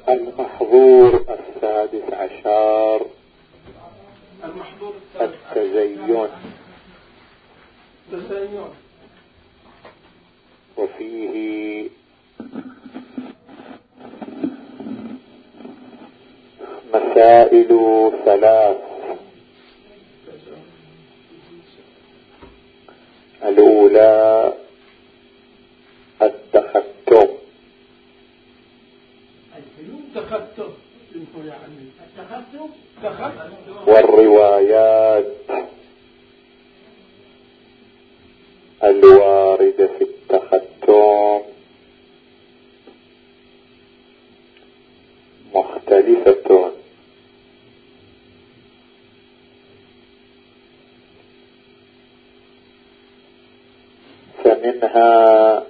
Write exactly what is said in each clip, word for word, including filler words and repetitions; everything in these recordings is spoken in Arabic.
المحظور السادس عشر المحظور التزين، التزين، وفيه مسائل ثلاث. الأولى التختم، تختم والروايات الواردة في التختم مختلفة، فمنها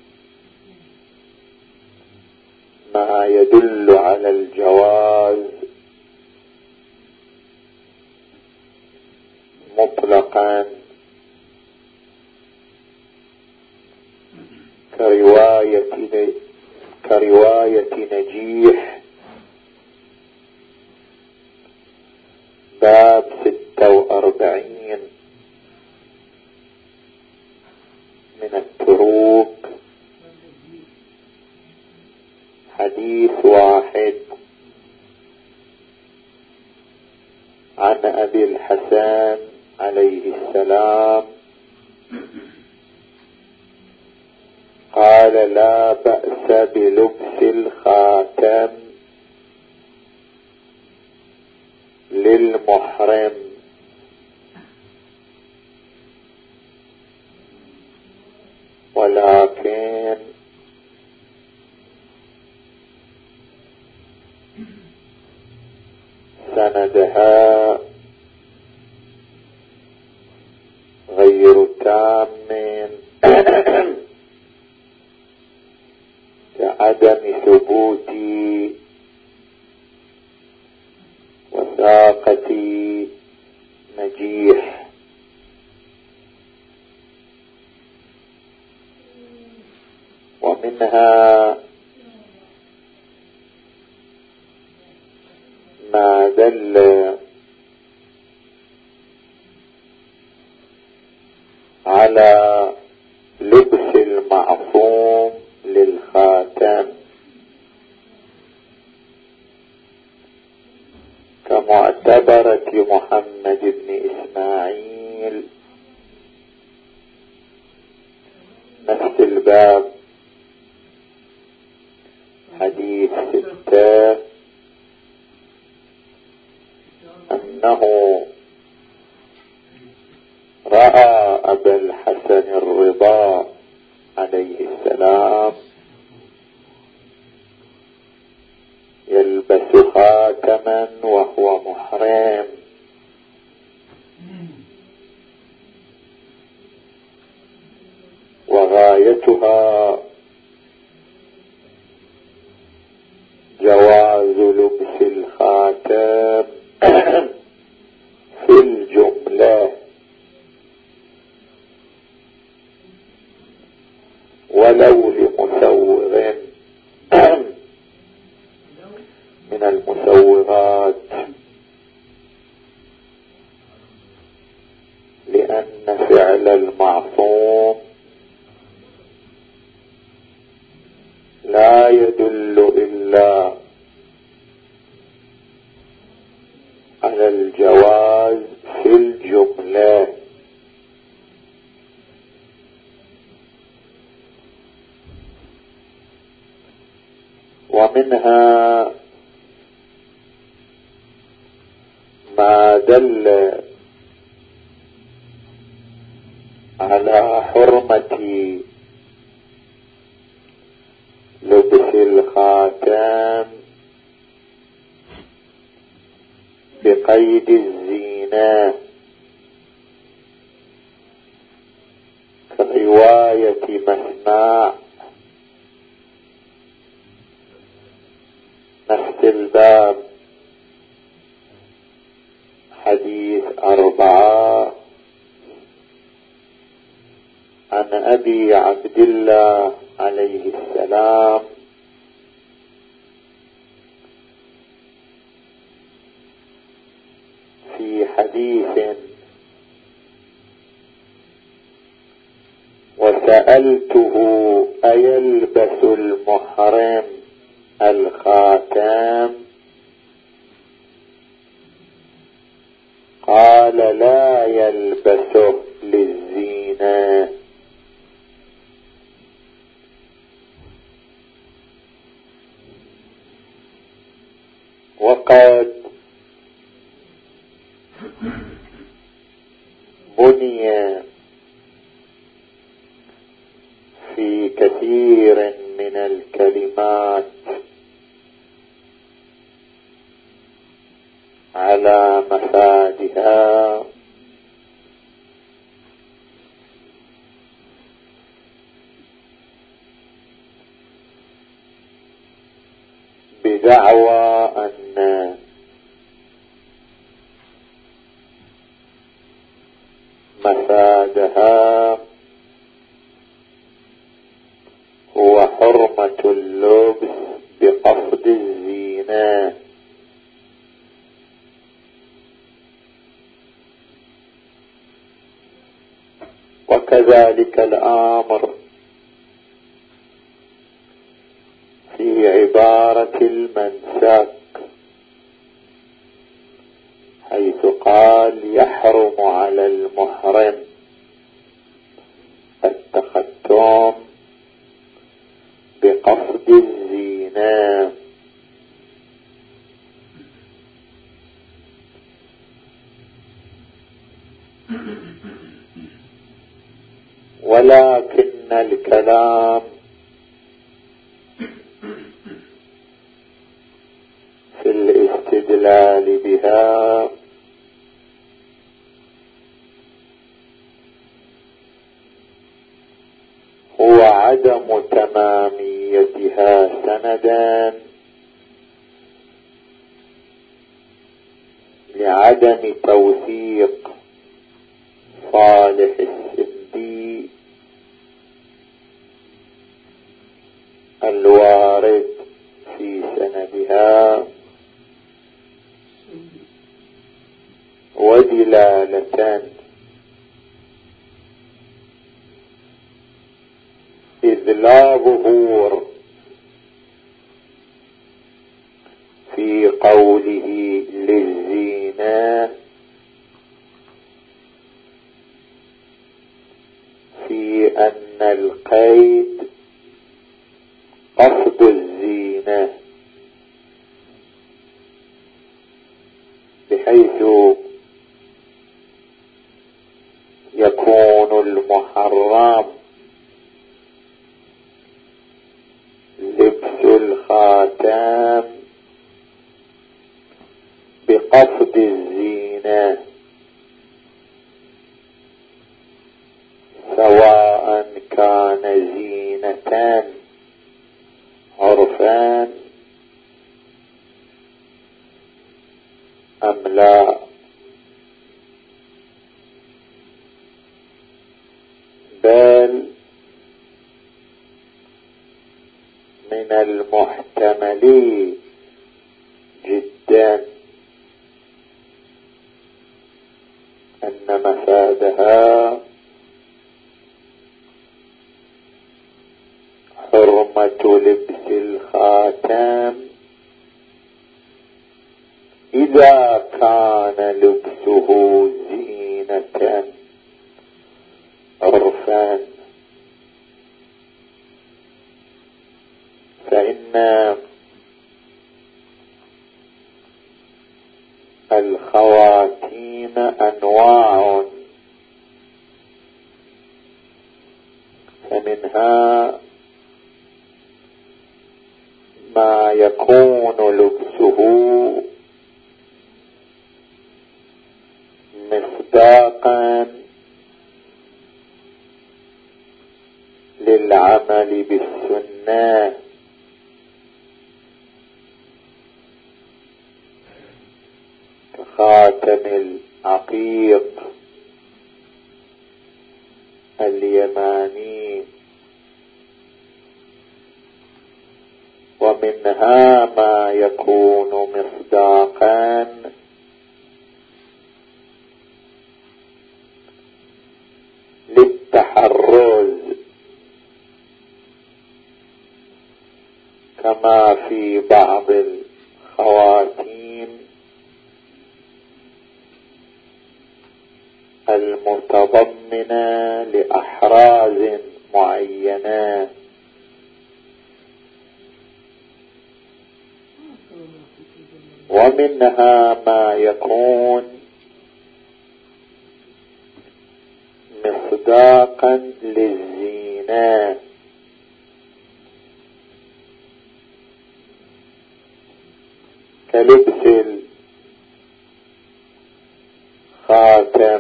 ما يدل على الجواز مطلقا كرواية كرواية نجيح باب ستة وأربعين من التروك، حديث واحد عن أبي الحسن عليه السلام قال: لا بأس بلبس الخاتم للمحرم، ولكن سندها غير تام لعدم ثبوت وثاقة نجيح. ومنها ما دل على لبس المعصوم للخاتم كمعتبرة محمد بن إسماعيل، نفس الباب حديث ستة، أنه رأى أبا الحسن الرضا عليه السلام يلبس خاتما وهو محرم، وغايتها جواز لبس الخاتم في الجملة، ولو لمسوغ من المسوغات، لأن فعل المعصوم لا يدل إلا على الجواز في الجملة. ومنها ما دل على حرمة لبس الخاتم بقيد الزينة كرواية مسماع، نفس الباب حديث أربعة عن أبي عبد الله عليه السلام في حديث وسألته أيلبس المحرم الخاتم؟ قال لا يلبسه للزينة. وقد بني في كثير من الكلمات على مفادها بدعوى أن مفادها هو حرمة اللبس بقصد الزينة، وكذلك الأمر في عبارة المنسك حيث قال يحرم على المحرم التختم بقصد الزينة. ولكن الكلام في الاستدلال بها هو عدم تماميتها سندا لعدم توثيق صالح السندي الوارد في سندها، ودلالة إذ لا ظهور في قوله للزينة في أن القيد قصد الزينة، بحيث يكون المحرم لبس الخاتم بقصد الزينة، سواء كان زينة عرفا أم لا. بل من المحتمل جدا أن مفادها حرمة لبس الخاتم إذا كان لبسه زينة عرفا، فإن الخواتيم أنواع، فمنها ما يكون لبسه مصداقا للعمل بالسنة، كخاتم العقيق اليماني، ومنها ما يكون مصداقا بعض الخواتيم المتضمنة لأحراز معينة، ومنها ما يكون مصداقا للزينة كلبس الخاتم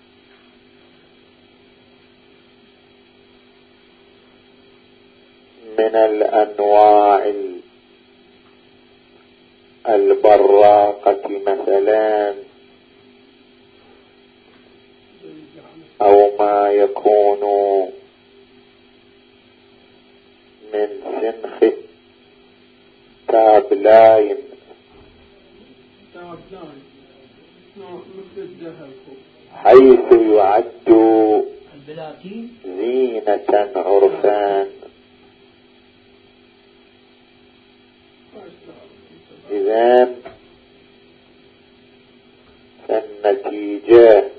من الأنواع البراقة مثلا، أو ما يكون من سنخ التابلاين حيث يعد زينة عرفان. إذن فالنتيجة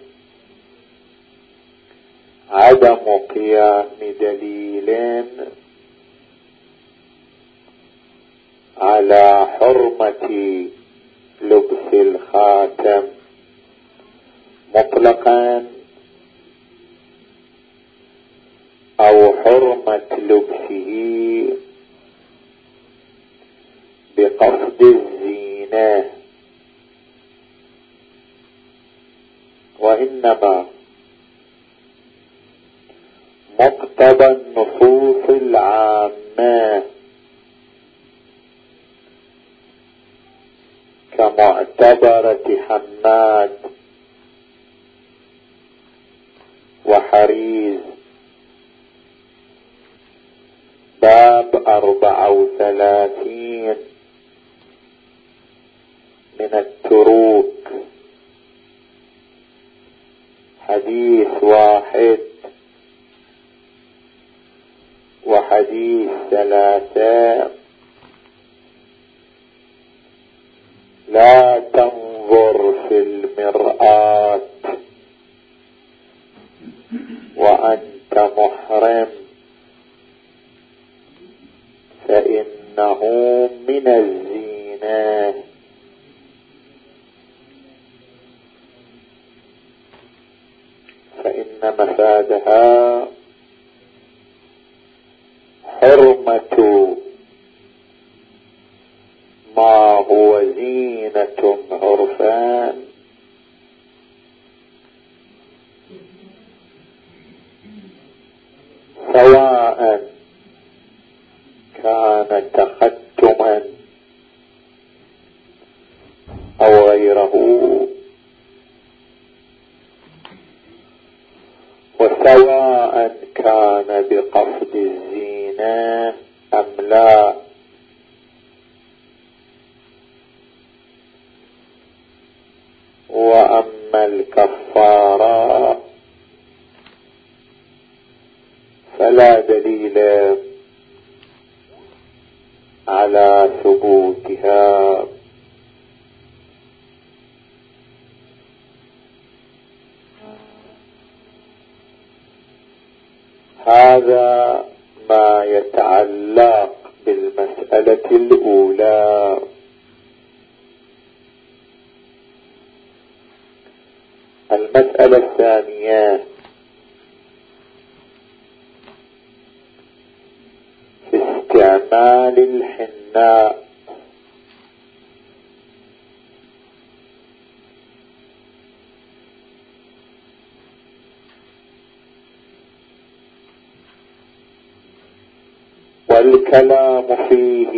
عدم قيام دليل على حرمة لبس الخاتم مطلقا أو حرمة لبسه بقصد الزينة، وإنما مقتضى النصوص العامة كمعتبرة حماد وحريز باب أربعة وثلاثين من التروك حديث واحد وحديث ثلاثة. لا تنظر في المرآة وأنت محرم فإنه من الزينة. فإن مفادها حرمة ما هو زينة عرفان سواء كان تختما أو غيره، وسواء كان بقصد الزينة أم لا. وأما الكفارة فلا دليل على ثبوتها. هذا ما يتعلق بالمسألة الأولى. المسألة الثانية في استعمال الحناء. والكلام فيه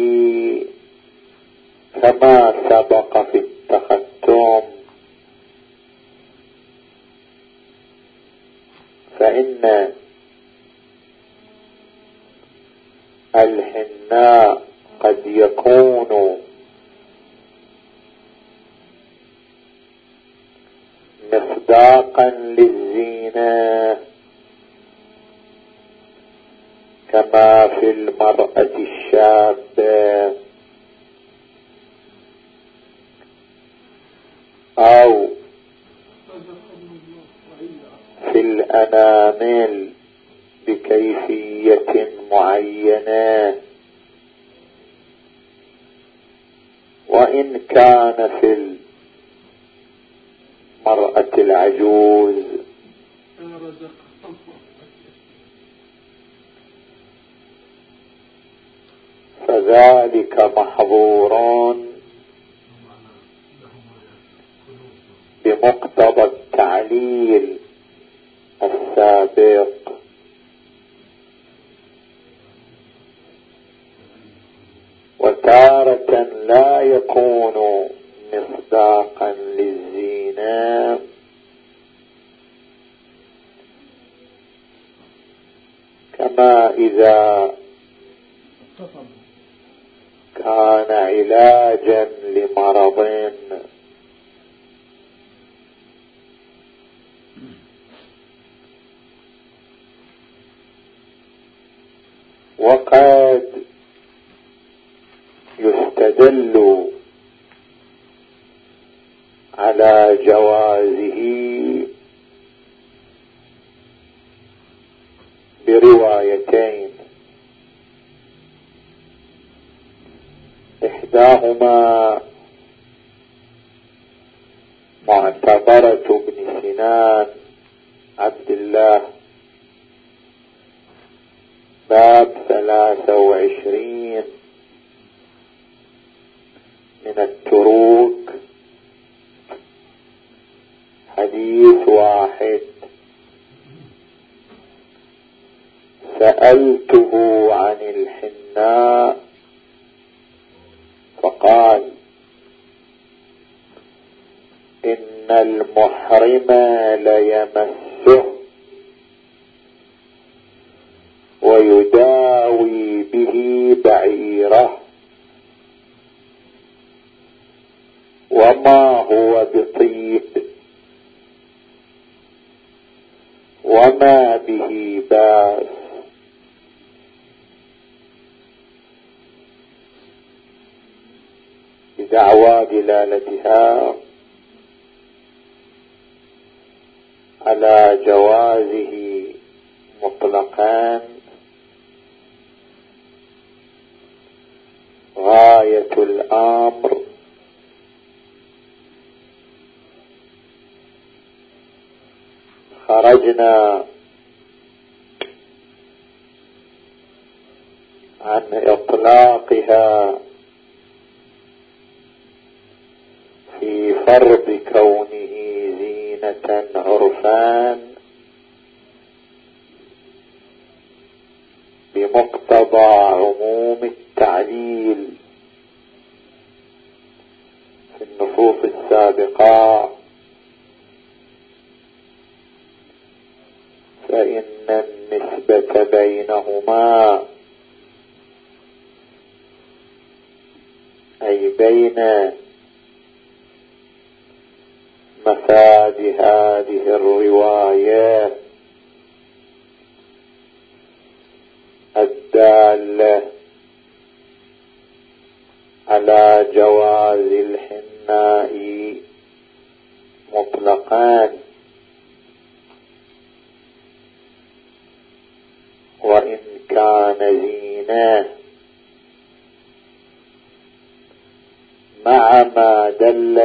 كما سبق في التختم، فإن الحناء قد يكون مصداقا للزينة كما في المرأة الشابة أو في الأنامل بكيفية معينة، وإن كان في المرأة العجوز فذلك محظور بمقتضى التعليل السابق. وتارة لا يكون مصداقا للزينة، كما إذا كان علاجا لمرض وقد يستدل على جوازه بروايتين، إحداهما معتبرة ابن سنان عبد الله باب ثلاثة وعشرين من التروك، حديث واحد: سألته عن الحناء فقال: إن المحرم ليمسه ويداوي به بعيره، وما هو بطيب وما به باس. بدعوى دلالتها على جوازه مطلقا غاية الأمر خرجنا عن إطلاقها في فرض كونه زينة عرفان بمقتضى عموم التعليل في النصوص السابقة، فإن النسبة بينهما أي بين مفاد هذه الرواية الدالة على جواز الحناء مطلقا، وإن كان زينة، مع ما دل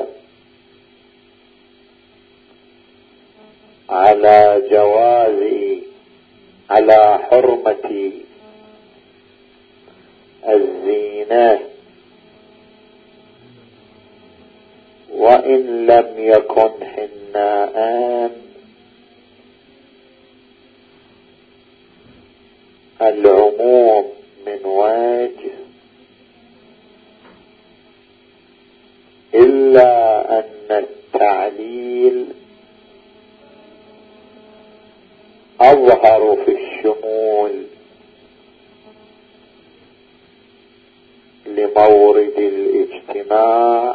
على جواز على حرمة الزينة وإن لم يكن حناءً. العموم من وجه، إلا أن التعليل أظهر في الشمول لمورد الاجتماع،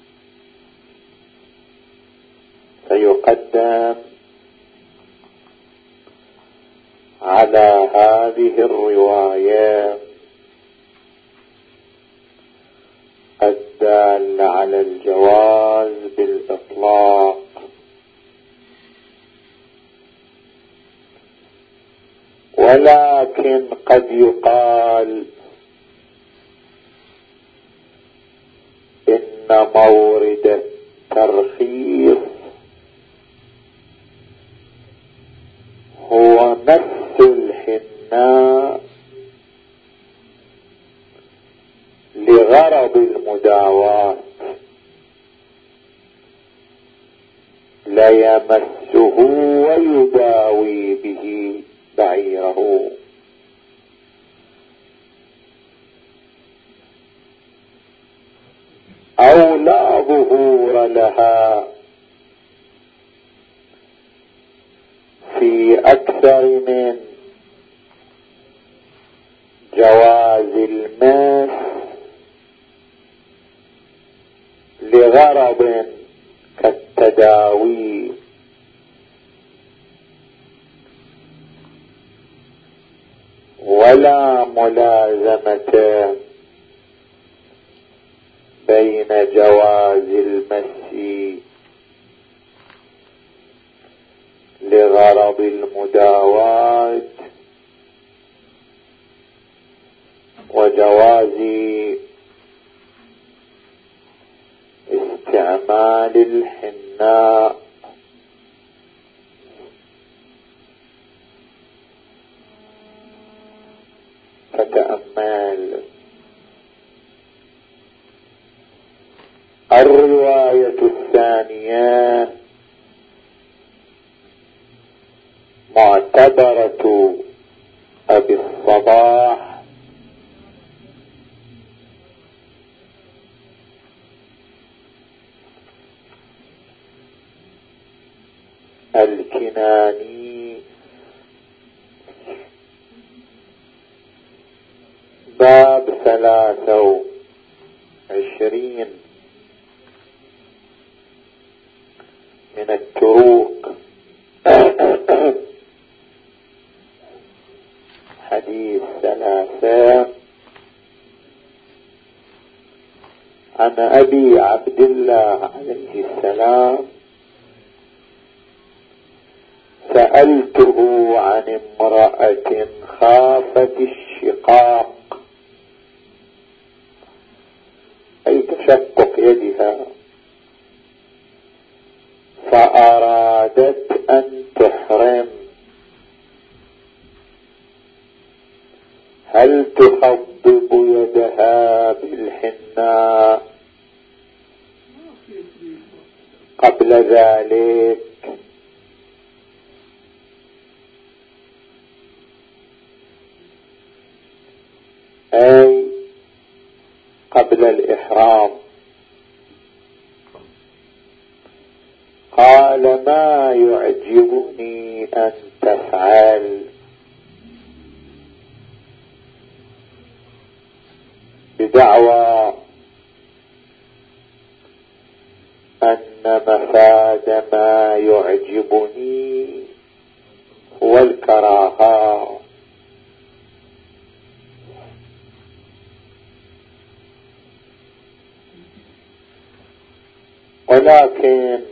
فيقدم على هذه الرواية الدالة على الجواز بالإطلاق، ولكن قد يقال إن مورد الترخيص هو مس الحناء لغرض المداواة، ليمسه ويداوي به بعيره، أو لا ظهور لها في أكثر من جواز المس لغرض كالتداوي، ولا ملازمة بين جواز المس لغرض المداواة وجواز استعمال الحناء. فتأمل الرواية الثانية معتبرة أبي الصباح الكناني باب ثلاثة وعشرين من التروك، حديث ثلاثة عن أبي عبد الله عليه السلام: سألته عن امرأة خافت الشقاق أي تشقق يدها، فأرادت أن تحرم، هل تخضب يدها بالحناء قبل ذلك أي قبل الإحرام؟ قال: ما يعجبني أن تفعل، بدعوى أن مفاد ما يعجبني هو الكراهة. ولكن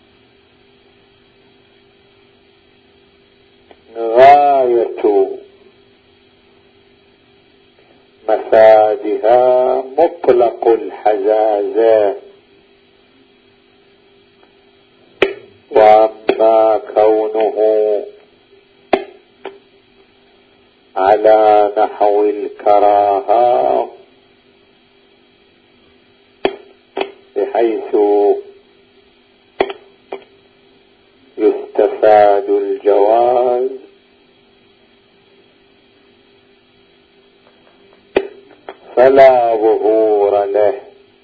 غاية مفادها مطلق الحزازة، وأما كونه على نحو الكراهة بحيث يستفاد الجواز، فلا ظهور له،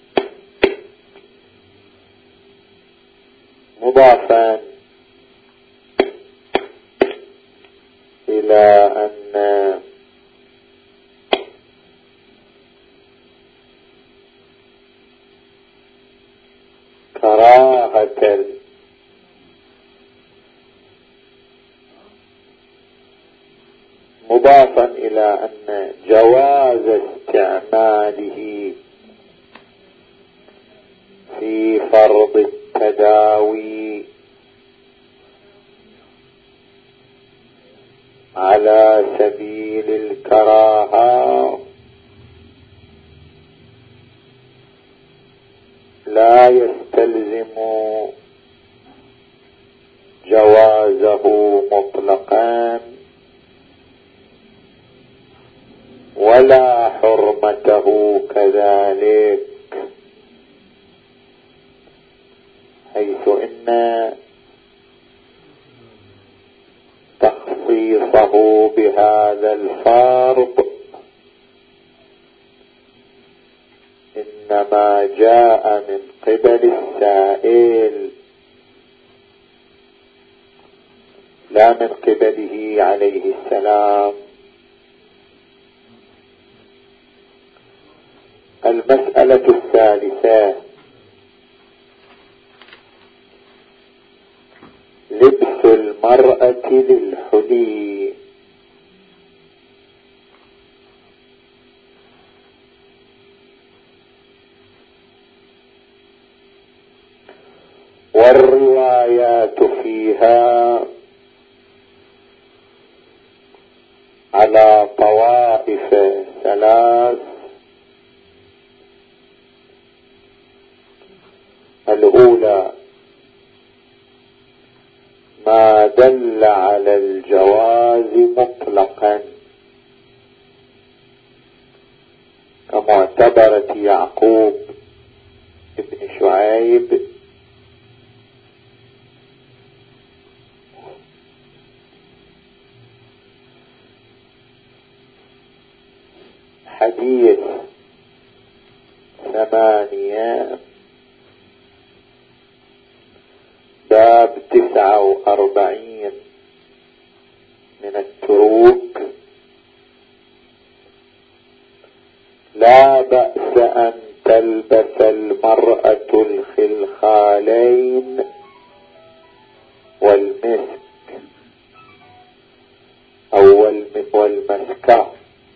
مضافا إلى أن كراهة مضافا إلى أن جواز استعماله فرض التداوي على سبيل الكراهة لا يستلزم جوازه مطلقا ولا حرمته كذلك، حيث إن تخصيصه بهذا الفرض إنما جاء من قبل السائل لا من قبله عليه السلام. المسألة الثالثة: لبس المرأة للحلي. والروايات فيها على طوائف ثلاث: الأولى ما دل على الجواز مطلقا كمعتبرة يعقوب ابن شعيب حديث ثمانية باب تسعة وأربعين من التروك: لا بأس أن تلبس المرأة الخلخالين والمسك أو والمسكة.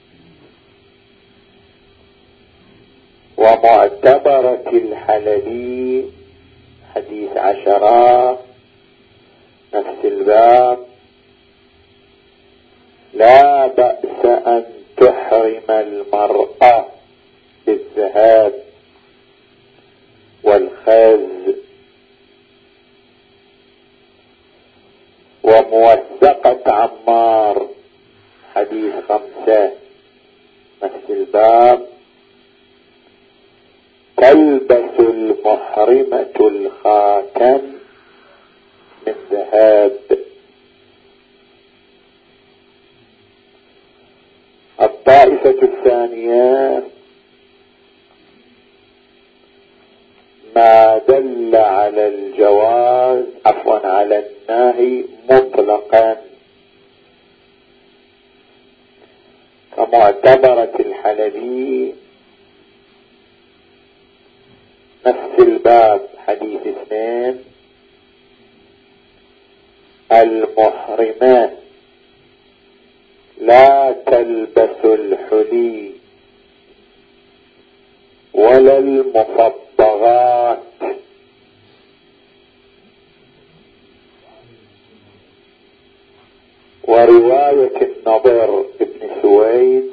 ومعتبرة الحلبي حديث عشرة نفس الباب: لا بأس أن تحرم المرأة بالذهاب والخز. وموثقة عمار حديث خمسة نفس الباب: تلبس المحرمة الخاتم من ذهب. الطائفة الثانية: ما دل على الجواز عفوا على النهي مطلقا كمعتبرة الحلبي نفس الباب حديث اثنين: المحرمة لا تلبس الحلي ولا المصبغات. ورواية النضر ابن سويد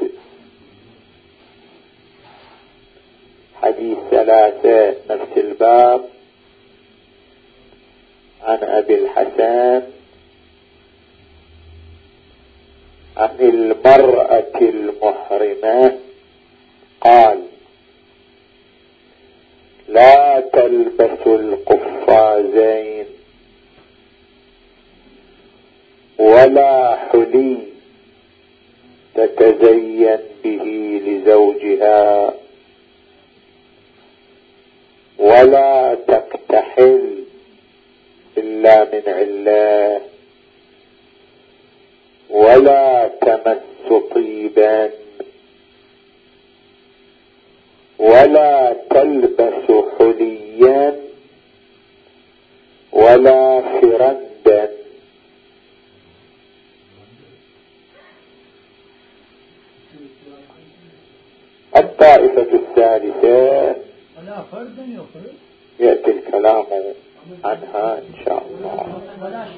حديث ثلاثة نفس الباب عن أبي الحسن عن المرأة المحرمة قال: لا تلبس القفازين ولا حلي تتزين به لزوجها ولا تكتحل إلا من علة ولا تمس طيبا ولا تلبس حليا ولا فرندا. الطائفة الثالثة: ولا فردا يخرج يأتي الكلام عنها إن شاء الله.